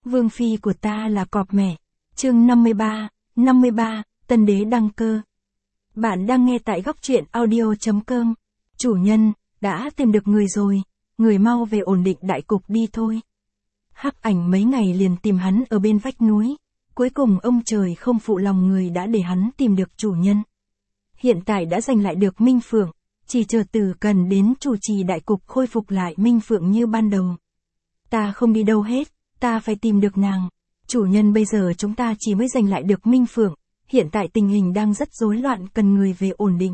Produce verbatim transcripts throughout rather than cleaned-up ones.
Vương phi của ta là cọp mẹ. Chương năm mươi ba, năm mươi ba, Tân đế đăng cơ. Bạn đang nghe tại góc truyện audio chấm com. Chủ nhân, đã tìm được người rồi, người mau về ổn định đại cục đi thôi. Hắc Ảnh mấy ngày liền tìm hắn ở bên vách núi, cuối cùng ông trời không phụ lòng người đã để hắn tìm được chủ nhân. Hiện tại đã giành lại được Minh Phượng, chỉ chờ Tử Cần đến chủ trì đại cục khôi phục lại Minh Phượng như ban đầu. Ta không đi đâu hết, ta phải tìm được nàng. Chủ nhân, bây giờ chúng ta chỉ mới giành lại được Minh Phượng, hiện tại tình hình đang rất rối loạn, cần người về ổn định.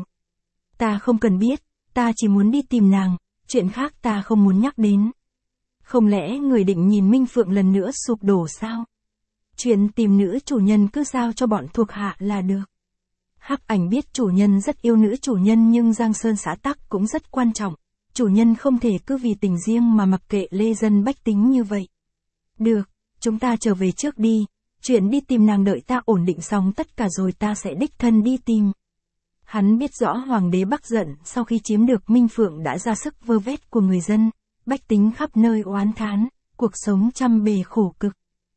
Ta không cần biết, ta chỉ muốn đi tìm nàng, chuyện khác ta không muốn nhắc đến. Không lẽ người định nhìn Minh Phượng lần nữa sụp đổ sao? Chuyện tìm nữ chủ nhân cứ giao cho bọn thuộc hạ là được. Hắc Ảnh biết chủ nhân rất yêu nữ chủ nhân, nhưng Giang Sơn xã tắc cũng rất quan trọng. Chủ nhân không thể cứ vì tình riêng mà mặc kệ lê dân bách tính như vậy. Được, chúng ta trở về trước đi, chuyện đi tìm nàng đợi ta ổn định xong tất cả rồi ta sẽ đích thân đi tìm. Hắn biết rõ hoàng đế Bắc giận sau khi chiếm được Minh Phượng đã ra sức vơ vét của người dân, bách tính khắp nơi oán thán, cuộc sống trăm bề khổ cực.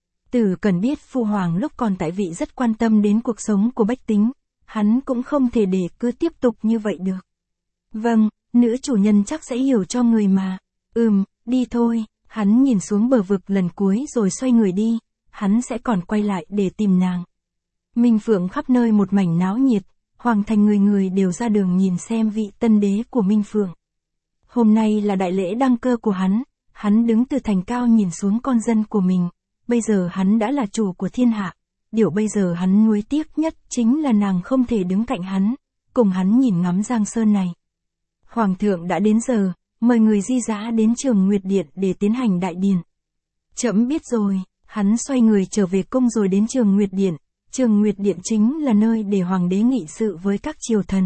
Tử Cần biết phu hoàng lúc còn tại vị rất quan tâm đến cuộc sống của bách tính, hắn cũng không thể để cứ tiếp tục như vậy được. Vâng, nữ chủ nhân chắc sẽ hiểu cho người mà. Ừm, đi thôi. Hắn nhìn xuống bờ vực lần cuối rồi xoay người đi, hắn sẽ còn quay lại để tìm nàng. Minh Phượng khắp nơi một mảnh náo nhiệt, hoàng thành người người đều ra đường nhìn xem vị tân đế của Minh Phượng. Hôm nay là đại lễ đăng cơ của hắn, hắn đứng từ thành cao nhìn xuống con dân của mình, bây giờ hắn đã là chủ của thiên hạ. Điều bây giờ hắn nuối tiếc nhất chính là nàng không thể đứng cạnh hắn, cùng hắn nhìn ngắm Giang Sơn này. Hoàng thượng đã đến giờ, mời người di dã đến Trường Nguyệt Điện để tiến hành đại điển. Trẫm biết rồi, hắn xoay người trở về cung rồi đến Trường Nguyệt Điện. Trường Nguyệt Điện chính là nơi để hoàng đế nghị sự với các triều thần.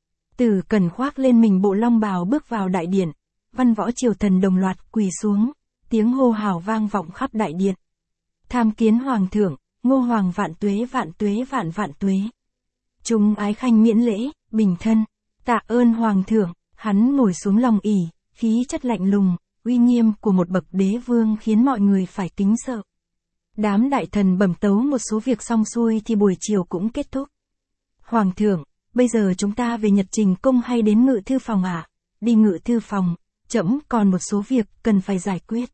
Tử Cần khoác lên mình bộ long bào bước vào đại điện, văn võ triều thần đồng loạt quỳ xuống, tiếng hô hào vang vọng khắp đại điện. Tham kiến hoàng thượng, Ngô hoàng vạn tuế vạn tuế vạn vạn tuế. Chúng ái khanh miễn lễ, bình thân, tạ ơn hoàng thượng. Hắn ngồi xuống long ỷ, khí chất lạnh lùng, uy nghiêm của một bậc đế vương khiến mọi người phải kính sợ. Đám đại thần bẩm tấu một số việc xong xuôi thì buổi chiều cũng kết thúc. Hoàng thượng, bây giờ chúng ta về Nhật Trình cung hay đến ngự thư phòng ạ? À? Đi ngự thư phòng, trẫm còn một số việc cần phải giải quyết.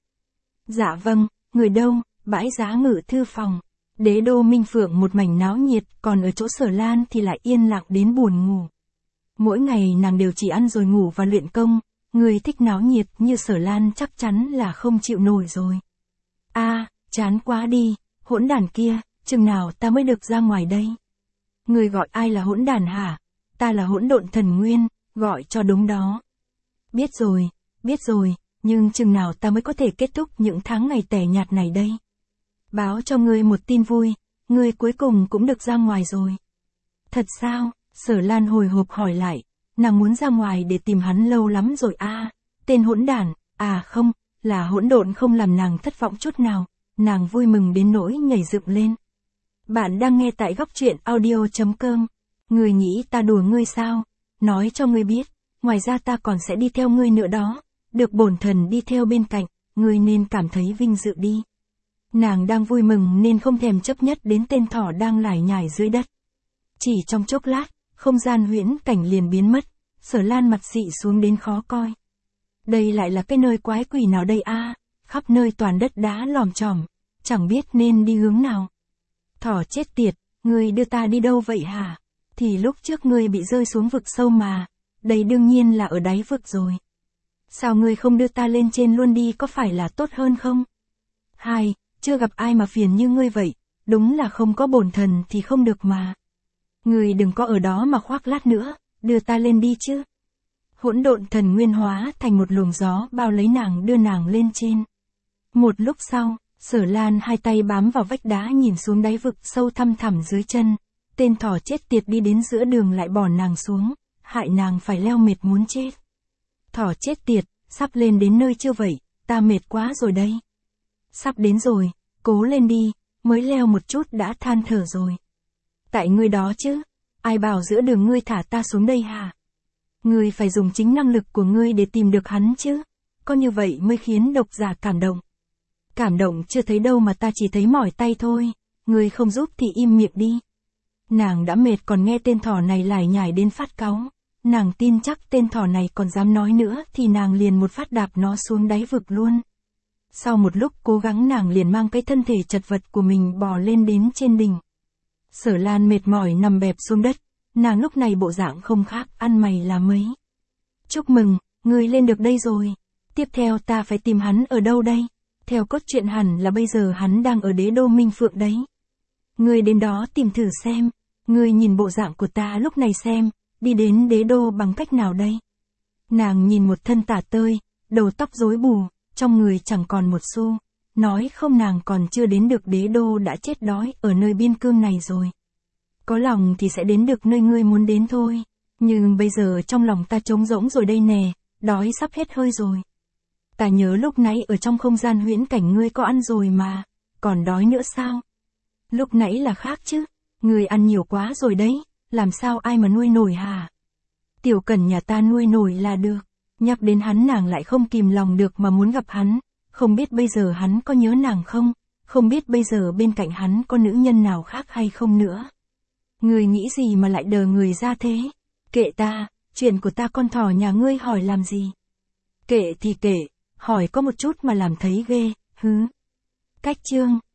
Dạ vâng, người đâu? Bãi giá ngự thư phòng. Đế đô Minh Phượng một mảnh náo nhiệt, còn ở chỗ Sở Lan thì lại yên lặng đến buồn ngủ. Mỗi ngày nàng đều chỉ ăn rồi ngủ và luyện công, người thích náo nhiệt như Sở Lan chắc chắn là không chịu nổi rồi. A, à, chán quá đi, hỗn đàn kia, chừng nào ta mới được ra ngoài đây? Người gọi ai là hỗn đàn hả? Ta là Hỗn Độn Thần Nguyên, gọi cho đúng đó. Biết rồi, biết rồi, nhưng chừng nào ta mới có thể kết thúc những tháng ngày tẻ nhạt này đây? Báo cho ngươi một tin vui, ngươi cuối cùng cũng được ra ngoài rồi. Thật sao? Sở Lan hồi hộp hỏi lại, nàng muốn ra ngoài để tìm hắn lâu lắm rồi a. À, tên hỗn đản, à không, là hỗn độn không làm nàng thất vọng chút nào, nàng vui mừng đến nỗi nhảy dựng lên. Bạn đang nghe tại góc truyện audio chấm com. Ngươi nghĩ ta đùa ngươi sao? Nói cho ngươi biết, ngoài ra ta còn sẽ đi theo ngươi nữa đó, được bổn thần đi theo bên cạnh, ngươi nên cảm thấy vinh dự đi. Nàng đang vui mừng nên không thèm chấp nhất đến tên thỏ đang lải nhải dưới đất. Chỉ trong chốc lát, không gian huyễn cảnh liền biến mất, Sở Lan mặt xị xuống đến khó coi. Đây lại là cái nơi quái quỷ nào đây a? À, khắp nơi toàn đất đá lòm chòm, chẳng biết nên đi hướng nào. Thỏ chết tiệt, ngươi đưa ta đi đâu vậy hả? Thì lúc trước ngươi bị rơi xuống vực sâu mà, đây đương nhiên là ở đáy vực rồi. Sao ngươi không đưa ta lên trên luôn đi, có phải là tốt hơn không? Hai, chưa gặp ai mà phiền như ngươi vậy, đúng là không có bổn thần thì không được mà. Ngươi đừng có ở đó mà khoác lác nữa, đưa ta lên đi chứ. Hỗn Độn Thần Nguyên hóa thành một luồng gió bao lấy nàng đưa nàng lên trên. Một lúc sau, Sở Lan hai tay bám vào vách đá nhìn xuống đáy vực sâu thăm thẳm dưới chân. Tên thỏ chết tiệt đi đến giữa đường lại bỏ nàng xuống, hại nàng phải leo mệt muốn chết. Thỏ chết tiệt, sắp lên đến nơi chưa vậy, ta mệt quá rồi đây. Sắp đến rồi, cố lên đi, mới leo một chút đã than thở rồi. Tại ngươi đó chứ, ai bảo giữa đường ngươi thả ta xuống đây hả? Ngươi phải dùng chính năng lực của ngươi để tìm được hắn chứ, có như vậy mới khiến độc giả cảm động. Cảm động chưa thấy đâu mà ta chỉ thấy mỏi tay thôi, ngươi không giúp thì im miệng đi. Nàng đã mệt còn nghe tên thỏ này lải nhải đến phát cáu. Nàng tin chắc tên thỏ này còn dám nói nữa thì nàng liền một phát đạp nó xuống đáy vực luôn. Sau một lúc cố gắng nàng liền mang cái thân thể chật vật của mình bò lên đến trên đỉnh. Sở Lan mệt mỏi nằm bẹp xuống đất, nàng lúc này bộ dạng không khác ăn mày là mấy. Chúc mừng, ngươi lên được đây rồi. Tiếp theo ta phải tìm hắn ở đâu đây? Theo cốt truyện hẳn là bây giờ hắn đang ở đế đô Minh Phượng đấy. Ngươi đến đó tìm thử xem, ngươi nhìn bộ dạng của ta lúc này xem, đi đến đế đô bằng cách nào đây? Nàng nhìn một thân tả tơi, đầu tóc rối bù, trong người chẳng còn một xu, nói không nàng còn chưa đến được đế đô đã chết đói ở nơi biên cương này rồi. Có lòng thì sẽ đến được nơi ngươi muốn đến thôi, nhưng bây giờ trong lòng ta trống rỗng rồi đây nè, đói sắp hết hơi rồi. Ta nhớ lúc nãy ở trong không gian huyễn cảnh ngươi có ăn rồi mà, còn đói nữa sao? Lúc nãy là khác chứ, ngươi ăn nhiều quá rồi đấy, làm sao ai mà nuôi nổi hả? Tiểu Cẩn nhà ta nuôi nổi là được. Nhắc đến hắn nàng lại không kìm lòng được mà muốn gặp hắn, không biết bây giờ hắn có nhớ nàng không, không biết bây giờ bên cạnh hắn có nữ nhân nào khác hay không nữa. Ngươi nghĩ gì mà lại đờ người ra thế? Kệ ta, chuyện của ta con thỏ nhà ngươi hỏi làm gì? Kệ thì kệ, hỏi có một chút mà làm thấy ghê, hứ. Cách chương